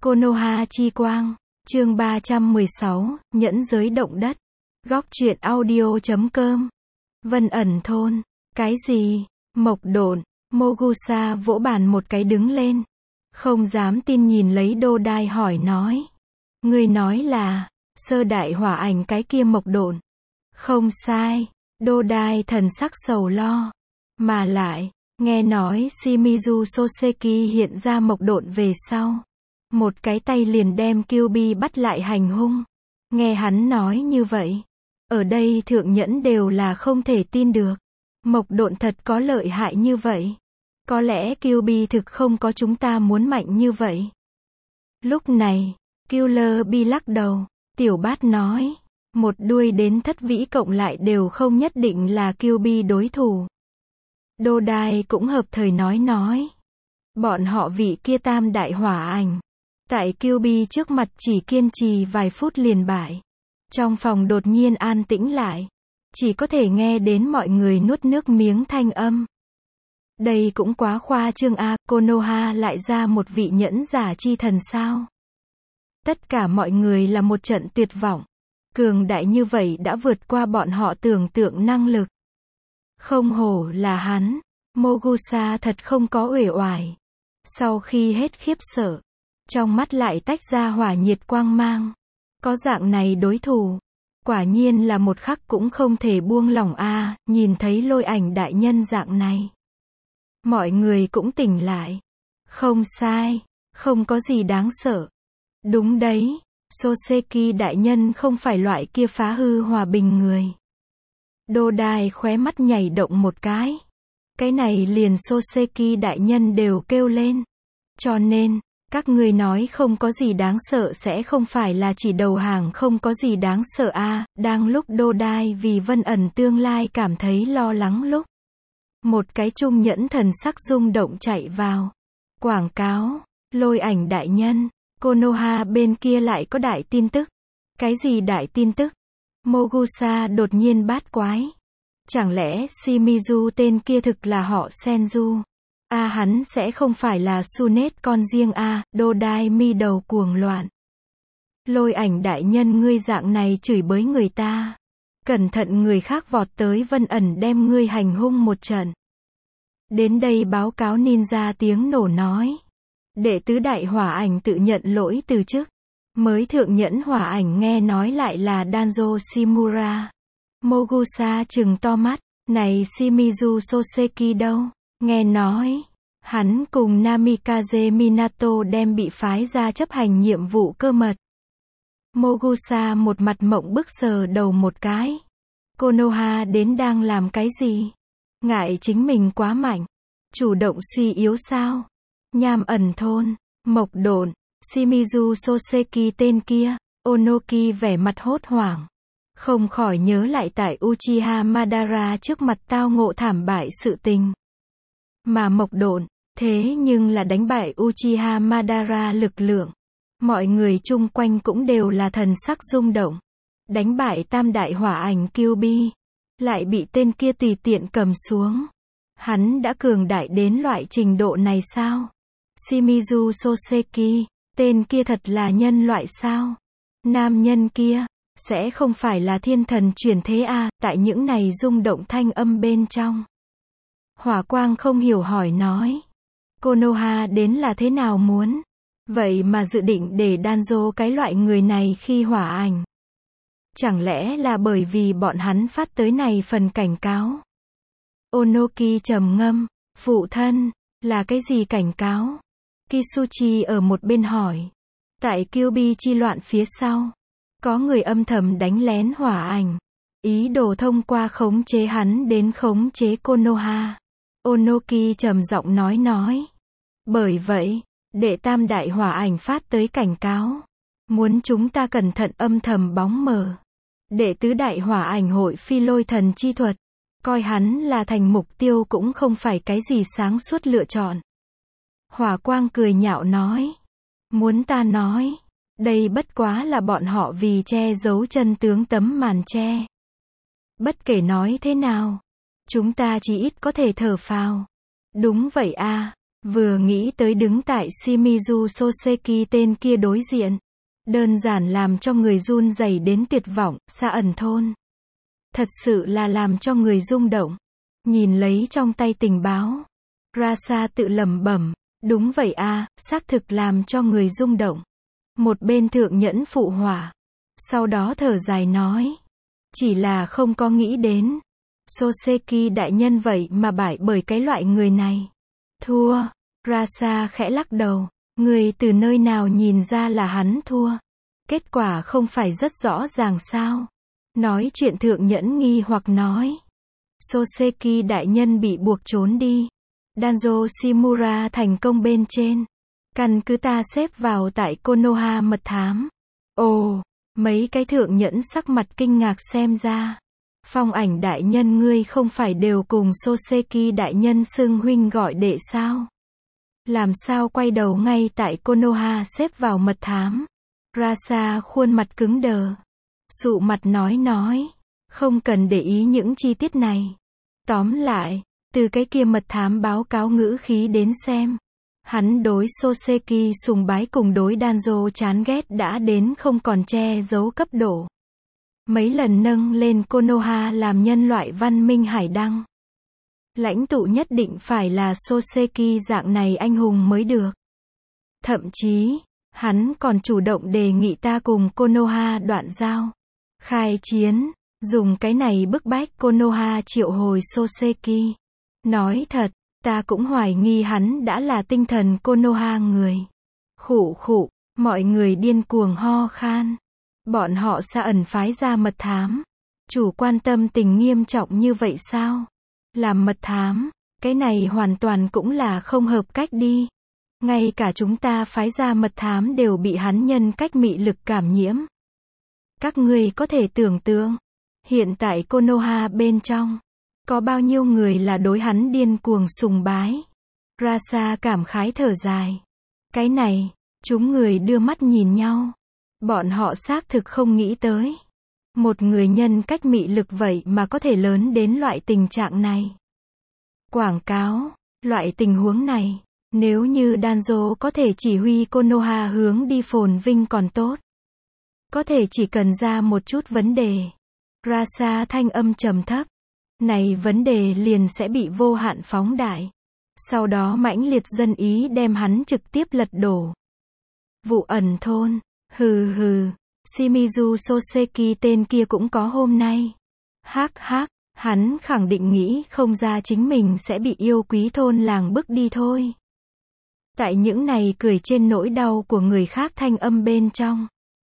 Konoha chi quang, chương 316, nhẫn giới động đất. Góc truyện audio.com. Vân ẩn thôn. Cái gì? Mộc độn. Mogusa vỗ bàn một cái đứng lên. Không dám tin nhìn lấy đô đai hỏi nói. Ngươi nói là, sơ đại hỏa ảnh cái kia mộc độn. Không sai. Đô đai thần sắc sầu lo. Mà lại, nghe nói Shimizu Soseki hiện ra mộc độn về sau. Một cái tay liền đem Kyuubi bắt lại hành hung. Nghe hắn nói như vậy. Ở đây thượng nhẫn đều là không thể tin được. Mộc độn thật có lợi hại như vậy. Có lẽ Kyuubi thực không có chúng ta muốn mạnh như vậy. Lúc này, Killer Bee lắc đầu. Tiểu bát nói. Một đuôi đến thất vĩ cộng lại đều không nhất định là Kyuubi đối thủ. Đô đai cũng hợp thời nói. Bọn họ vị kia tam đại hỏa ảnh. Tại Kyuubi trước mặt chỉ kiên trì vài phút liền bại. Trong phòng đột nhiên an tĩnh lại. Chỉ có thể nghe đến mọi người nuốt nước miếng thanh âm. Đây cũng quá khoa trương a, Konoha lại ra một vị nhẫn giả chi thần sao? Tất cả mọi người là một trận tuyệt vọng. Cường đại như vậy đã vượt qua bọn họ tưởng tượng năng lực. Không hổ là hắn. Mogusa thật không có uể oải. Sau khi hết khiếp sợ, trong mắt lại tách ra hỏa nhiệt quang mang. Có dạng này đối thủ, quả nhiên là một khắc cũng không thể buông lỏng a, nhìn thấy Lôi Ảnh đại nhân dạng này. Mọi người cũng tỉnh lại. Không sai, không có gì đáng sợ. Đúng đấy, Soseki đại nhân không phải loại kia phá hư hòa bình người. Đô đai khóe mắt nhảy động một cái. Cái này liền Soseki đại nhân đều kêu lên. Cho nên, các ngươi nói không có gì đáng sợ sẽ không phải là chỉ đầu hàng không có gì đáng sợ a. Đang lúc đô đai vì Vân ẩn tương lai cảm thấy lo lắng lúc. Một cái trung nhẫn thần sắc rung động chạy vào. Quảng cáo, Lôi Ảnh đại nhân, Konoha bên kia lại có đại tin tức. Cái gì đại tin tức? Mogusa đột nhiên bát quái. Chẳng lẽ Shimizu tên kia thực là họ Senju? Hắn sẽ không phải là Sunet con riêng đô đai mi đầu cuồng loạn. Lôi Ảnh đại nhân ngươi dạng này chửi bới người ta. Cẩn thận người khác vọt tới Vân ẩn đem ngươi hành hung một trận. Đến đây báo cáo ninja tiếng nổ nói. Đệ tứ đại hỏa ảnh tự nhận lỗi từ chức. Mới thượng nhẫn hỏa ảnh nghe nói lại là Danzo Shimura. Mogusa trừng to mắt. Này Shimizu Soseki đâu? Nghe nói, hắn cùng Namikaze Minato đem bị phái ra chấp hành nhiệm vụ cơ mật. Mogusa một mặt mộng bức sờ đầu một cái. Konoha đến đang làm cái gì? Ngại chính mình quá mạnh. Chủ động suy yếu sao? Nham ẩn thôn, mộc độn, Shimizu Soseki tên kia. Onoki vẻ mặt hốt hoảng. Không khỏi nhớ lại tại Uchiha Madara trước mặt tao ngộ thảm bại sự tình. Mà mộc độn, thế nhưng là đánh bại Uchiha Madara lực lượng. Mọi người chung quanh cũng đều là thần sắc rung động. Đánh bại tam đại hỏa ảnh Kyuubi. Lại bị tên kia tùy tiện cầm xuống. Hắn đã cường đại đến loại trình độ này sao? Shimizu Soseki, tên kia thật là nhân loại sao? Nam nhân kia, sẽ không phải là thiên thần chuyển thế tại những này rung động thanh âm bên trong. Hỏa quang không hiểu hỏi nói. Konoha đến là thế nào muốn? Vậy mà dự định để Danzo cái loại người này khi hỏa ảnh. Chẳng lẽ là bởi vì bọn hắn phát tới này phần cảnh cáo? Onoki trầm ngâm. Phụ thân, là cái gì cảnh cáo? Kisuchi ở một bên hỏi. Tại Kyuubi chi loạn phía sau. Có người âm thầm đánh lén hỏa ảnh. Ý đồ thông qua khống chế hắn đến khống chế Konoha. Onoki trầm giọng nói. Bởi vậy, đệ tam đại hỏa ảnh phát tới cảnh cáo. Muốn chúng ta cẩn thận âm thầm bóng mờ. Đệ tứ đại hỏa ảnh hội phi lôi thần chi thuật. Coi hắn là thành mục tiêu cũng không phải cái gì sáng suốt lựa chọn. Hỏa quang cười nhạo nói. Muốn ta nói. Đây bất quá là bọn họ vì che giấu chân tướng tấm màn che. Bất kể nói thế nào. Chúng ta chỉ ít có thể thở phào. Đúng vậy Vừa nghĩ tới đứng tại Shimizu Soseki tên kia đối diện. Đơn giản làm cho người run rẩy đến tuyệt vọng, Xa ẩn thôn. Thật sự là làm cho người rung động. Nhìn lấy trong tay tình báo. Rasa tự lẩm bẩm, đúng vậy a, xác thực làm cho người rung động. Một bên thượng nhẫn phụ họa. Sau đó thở dài nói. Chỉ là không có nghĩ đến. Soseki đại nhân vậy mà bại bởi cái loại người này. Thua. Rasa khẽ lắc đầu. Người từ nơi nào nhìn ra là hắn thua. Kết quả không phải rất rõ ràng sao. Nói chuyện thượng nhẫn nghi hoặc nói. Soseki đại nhân bị buộc trốn đi. Danzo Shimura thành công bên trên. Căn cứ ta xếp vào tại Konoha mật thám. Ồ, mấy cái thượng nhẫn sắc mặt kinh ngạc xem ra. Phong ảnh đại nhân ngươi không phải đều cùng Soseki đại nhân xưng huynh gọi đệ sao? Làm sao quay đầu ngay tại Konoha xếp vào mật thám? Rasa khuôn mặt cứng đờ. Sụ mặt nói. Không cần để ý những chi tiết này. Tóm lại, từ cái kia mật thám báo cáo ngữ khí đến xem. Hắn đối Soseki sùng bái cùng đối Danzo chán ghét đã đến không còn che giấu cấp độ. Mấy lần nâng lên Konoha làm nhân loại văn minh hải đăng. Lãnh tụ nhất định phải là Soseki dạng này anh hùng mới được. Thậm chí, hắn còn chủ động đề nghị ta cùng Konoha đoạn giao. Khai chiến, dùng cái này bức bách Konoha triệu hồi Soseki. Nói thật, ta cũng hoài nghi hắn đã là tinh thần Konoha người. Khụ khụ, mọi người điên cuồng ho khan. Bọn họ Xa ẩn phái ra mật thám. Chủ quan tâm tình nghiêm trọng như vậy sao? Làm mật thám, cái này hoàn toàn cũng là không hợp cách đi. Ngay cả chúng ta phái ra mật thám đều bị hắn nhân cách mị lực cảm nhiễm. Các ngươi có thể tưởng tượng, hiện tại Konoha bên trong, có bao nhiêu người là đối hắn điên cuồng sùng bái. Rasa cảm khái thở dài. Cái này, chúng người đưa mắt nhìn nhau. Bọn họ xác thực không nghĩ tới. Một người nhân cách mị lực vậy mà có thể lớn đến loại tình trạng này. Quảng cáo, loại tình huống này, nếu như Danzo có thể chỉ huy Konoha hướng đi phồn vinh còn tốt. Có thể chỉ cần ra một chút vấn đề. Rasa thanh âm trầm thấp. Này vấn đề liền sẽ bị vô hạn phóng đại. Sau đó mãnh liệt dân ý đem hắn trực tiếp lật đổ. Vụ ẩn thôn, hừ hừ. Shimizu Soseki tên kia cũng có hôm nay. Hắc hắc, hắn khẳng định nghĩ không ra chính mình sẽ bị yêu quý thôn làng bức đi thôi. Tại những này cười trên nỗi đau của người khác thanh âm bên trong.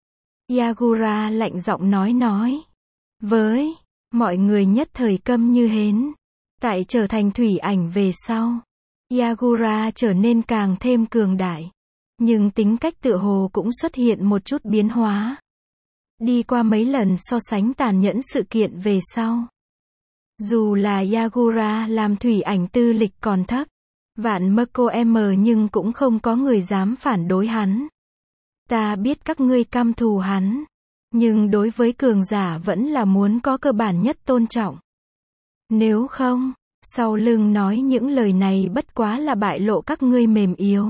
Yagura lạnh giọng nói. Với, mọi người nhất thời câm như hến. Tại trở thành thủy ảnh về sau. Yagura trở nên càng thêm cường đại. Nhưng tính cách tựa hồ cũng xuất hiện một chút biến hóa. Đi qua mấy lần so sánh tàn nhẫn sự kiện về sau. Dù là Yagura làm thủy ảnh tư lịch còn thấp. Vạn Mako M nhưng cũng không có người dám phản đối hắn. Ta biết các ngươi căm thù hắn. Nhưng đối với cường giả vẫn là muốn có cơ bản nhất tôn trọng. Nếu không, sau lưng nói những lời này bất quá là bại lộ các ngươi mềm yếu.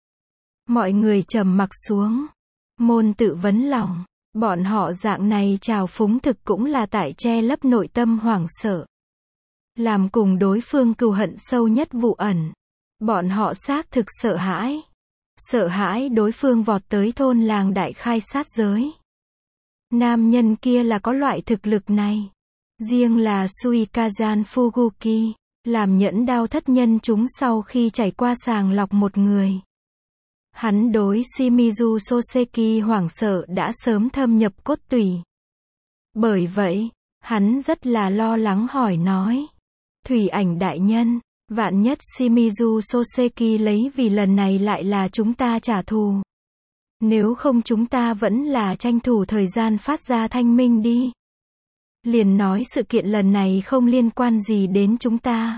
Mọi người trầm mặc xuống. Môn tự vấn lòng. Bọn họ dạng này trào phúng thực cũng là tại che lấp nội tâm hoảng sợ. Làm cùng đối phương cừu hận sâu nhất vụ ẩn. Bọn họ xác thực sợ hãi. Sợ hãi đối phương vọt tới thôn làng đại khai sát giới. Nam nhân kia là có loại thực lực này. Riêng là Suikazan Fuguki, làm nhẫn đao thất nhân chúng sau khi trải qua sàng lọc một người. Hắn đối Shimizu Soseki hoảng sợ đã sớm thâm nhập cốt tủy. Bởi vậy, hắn rất là lo lắng hỏi nói. Thủy ảnh đại nhân, vạn nhất Shimizu Soseki lấy vì lần này lại là chúng ta trả thù. Nếu không chúng ta vẫn là tranh thủ thời gian phát ra thanh minh đi. Liền nói sự kiện lần này không liên quan gì đến chúng ta.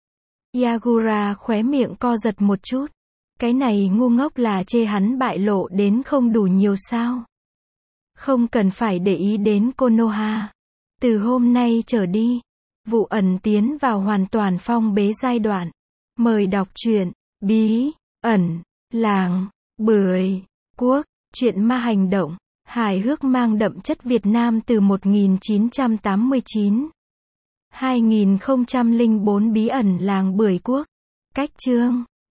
Yagura khóe miệng co giật một chút. Cái này ngu ngốc là chê hắn bại lộ đến không đủ nhiều sao. Không cần phải để ý đến Konoha. Từ hôm nay trở đi, vụ ẩn tiến vào hoàn toàn phong bế giai đoạn. Mời đọc truyện. Bí ẩn làng Bưởi Quốc, truyện ma hành động, hài hước mang đậm chất Việt Nam từ 1989. 2004 Bí ẩn làng Bưởi Quốc. Cách chương